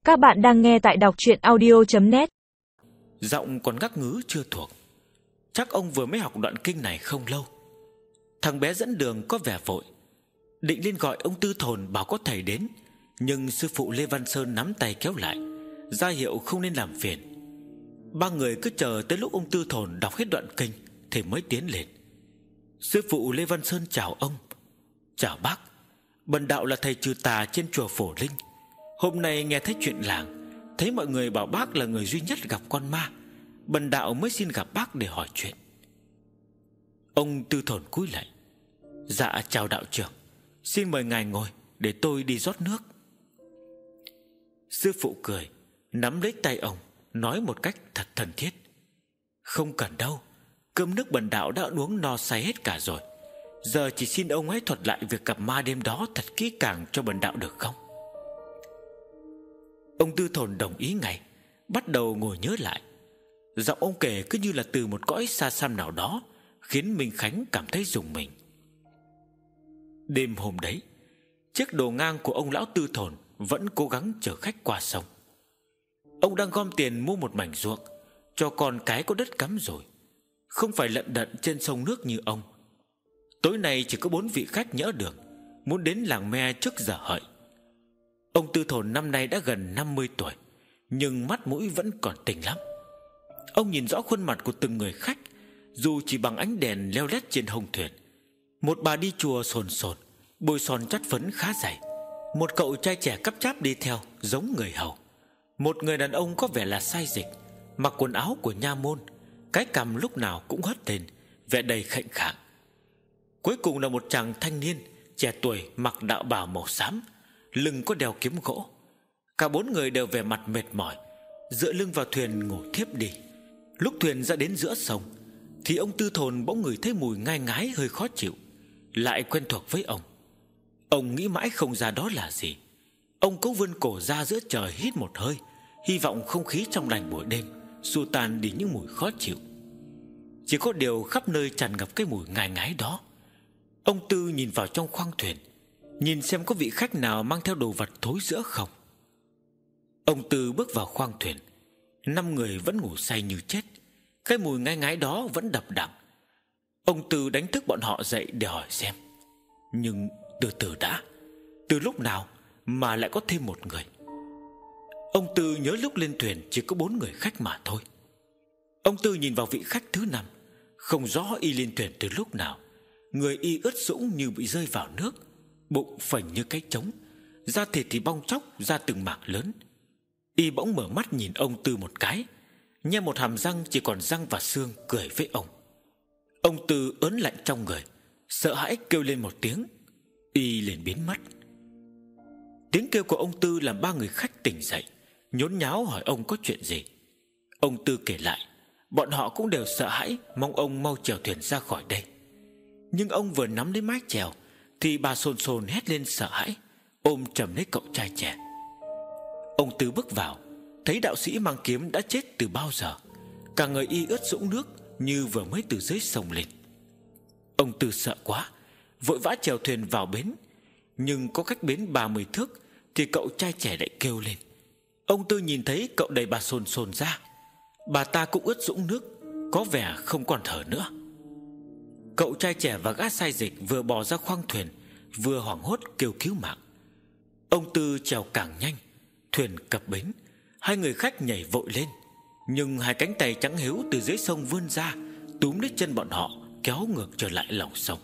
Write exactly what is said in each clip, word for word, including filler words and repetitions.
Các bạn đang nghe tại đọc truyện audio chấm net. Giọng còn ngắc ngứ chưa thuộc. Chắc ông vừa mới học đoạn kinh này không lâu. Thằng bé dẫn đường có vẻ vội, định lên gọi ông Tư Thồn bảo có thầy đến, nhưng sư phụ Lê Văn Sơn nắm tay kéo lại, ra hiệu không nên làm phiền. Ba người cứ chờ tới lúc ông Tư Thồn đọc hết đoạn kinh thì mới tiến lên. Sư phụ Lê Văn Sơn chào ông. Chào bác, bần đạo là thầy trừ tà trên chùa Phổ Linh. Hôm nay nghe thấy chuyện làng, thấy mọi người bảo bác là người duy nhất gặp con ma, bần đạo mới xin gặp bác để hỏi chuyện. Ông Tư Thồn cúi lại. Dạ chào đạo trưởng, xin mời ngài ngồi để tôi đi rót nước. Sư phụ cười, nắm lấy tay ông, nói một cách thật thân thiết. Không cần đâu, cơm nước bần đạo đã uống no say hết cả rồi. Giờ chỉ xin ông ấy thuật lại việc gặp ma đêm đó thật kỹ càng cho bần đạo được không? Ông Tư Thồn đồng ý ngay, bắt đầu ngồi nhớ lại. Giọng ông kể cứ như là từ một cõi xa xăm nào đó, khiến Minh Khánh cảm thấy rùng mình. Đêm hôm đấy, chiếc đồ ngang của ông lão Tư Thồn vẫn cố gắng chở khách qua sông. Ông đang gom tiền mua một mảnh ruộng, cho con cái có đất cắm rồi, không phải lận đận trên sông nước như ông. Tối nay chỉ có bốn vị khách nhỡ được, muốn đến làng me trước giờ hợi. Ông Tư Thồn năm nay đã gần năm mươi tuổi, nhưng mắt mũi vẫn còn tỉnh lắm. Ông nhìn rõ khuôn mặt của từng người khách, dù chỉ bằng ánh đèn leo lét trên hông thuyền. Một bà đi chùa sồn sồn, bôi son chát phấn khá dày. Một cậu trai trẻ cắp cháp đi theo, giống người hầu. Một người đàn ông có vẻ là sai dịch, mặc quần áo của nha môn, cái cằm lúc nào cũng hất lên, vẻ đầy khệnh khạng. Cuối cùng là một chàng thanh niên trẻ tuổi mặc đạo bào màu xám, lưng có đeo kiếm gỗ. Cả bốn người đều vẻ mặt mệt mỏi, dựa lưng vào thuyền ngủ thiếp đi. Lúc thuyền ra đến giữa sông thì ông Tư Thồn bỗng ngửi thấy mùi ngai ngái hơi khó chịu, lại quen thuộc với ông. Ông nghĩ mãi không ra đó là gì. Ông cố vươn cổ ra giữa trời hít một hơi, hy vọng không khí trong lành buổi đêm xua tan đi những mùi khó chịu. Chỉ có điều khắp nơi tràn ngập cái mùi ngai ngái đó. Ông Tư nhìn vào trong khoang thuyền, nhìn xem có vị khách nào mang theo đồ vật thối rữa không. Ông Tư bước vào khoang thuyền. Năm người vẫn ngủ say như chết, cái mùi ngai ngái đó vẫn đập đặng. Ông Tư đánh thức bọn họ dậy để hỏi xem. Nhưng từ từ đã, từ lúc nào mà lại có thêm một người? Ông Tư nhớ lúc lên thuyền chỉ có bốn người khách mà thôi. Ông Tư nhìn vào vị khách thứ năm, không rõ y lên thuyền từ lúc nào. Người y ướt sũng như bị rơi vào nước, bụng phình như cái trống, da thịt thì bong tróc ra từng mảng lớn. Y bỗng mở mắt nhìn ông Tư một cái, nhe một hàm răng chỉ còn răng và xương, cười với ông. Ông Tư ớn lạnh trong người, sợ hãi kêu lên một tiếng, y liền biến mất. Tiếng kêu của ông Tư làm ba người khách tỉnh dậy, nhốn nháo hỏi ông có chuyện gì. Ông Tư kể lại, bọn họ cũng đều sợ hãi, mong ông mau chèo thuyền ra khỏi đây. Nhưng ông vừa nắm lấy mái chèo thì bà sồn sồn hét lên sợ hãi, ôm chầm lấy cậu trai trẻ. Ông Tư bước vào, thấy đạo sĩ mang kiếm đã chết từ bao giờ, cả người y ướt sũng nước như vừa mới từ dưới sông lên. Ông Tư sợ quá, vội vã chèo thuyền vào bến. Nhưng có cách bến ba mươi thước thì cậu trai trẻ lại kêu lên. Ông Tư nhìn thấy cậu đẩy bà sồn sồn ra. Bà ta cũng ướt sũng nước, có vẻ không còn thở nữa. Cậu trai trẻ và gã sai dịch vừa bò ra khoang thuyền, vừa hoảng hốt kêu cứu mạng. Ông Tư chèo càng nhanh, thuyền cập bến. Hai người khách nhảy vội lên, nhưng hai cánh tay trắng hiếu từ dưới sông vươn ra, túm lấy chân bọn họ, kéo ngược trở lại lòng sông.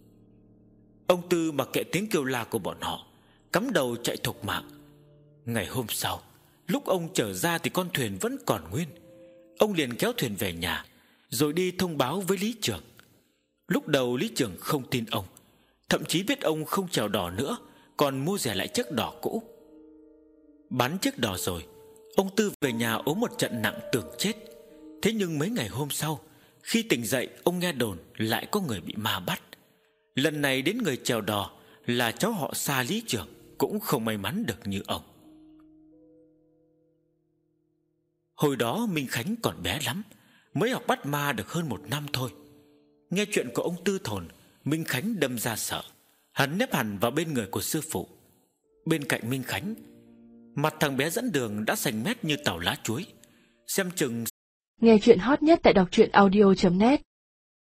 Ông Tư mặc kệ tiếng kêu la của bọn họ, cắm đầu chạy thục mạng. Ngày hôm sau, lúc ông trở ra thì con thuyền vẫn còn nguyên. Ông liền kéo thuyền về nhà, rồi đi thông báo với lý trưởng. Lúc đầu lý trưởng không tin ông, thậm chí biết ông không chèo đò nữa, còn mua rẻ lại chiếc đò cũ. Bán chiếc đò rồi, ông Tư về nhà ốm một trận nặng tưởng chết. Thế nhưng mấy ngày hôm sau, khi tỉnh dậy, ông nghe đồn lại có người bị ma bắt. Lần này đến người chèo đò là cháu họ Sa lý trưởng, cũng không may mắn được như ông. Hồi đó Minh Khánh còn bé lắm, mới học bắt ma được hơn một năm thôi. Nghe chuyện của ông Tư Thồn, Minh Khánh đâm ra sợ. Hắn nép hẳn vào bên người của sư phụ. Bên cạnh Minh Khánh, Mặt thằng bé dẫn đường đã xanh mét như tàu lá chuối. Xem chừng Nghe chuyện hot nhất tại đọc truyện audio chấm net.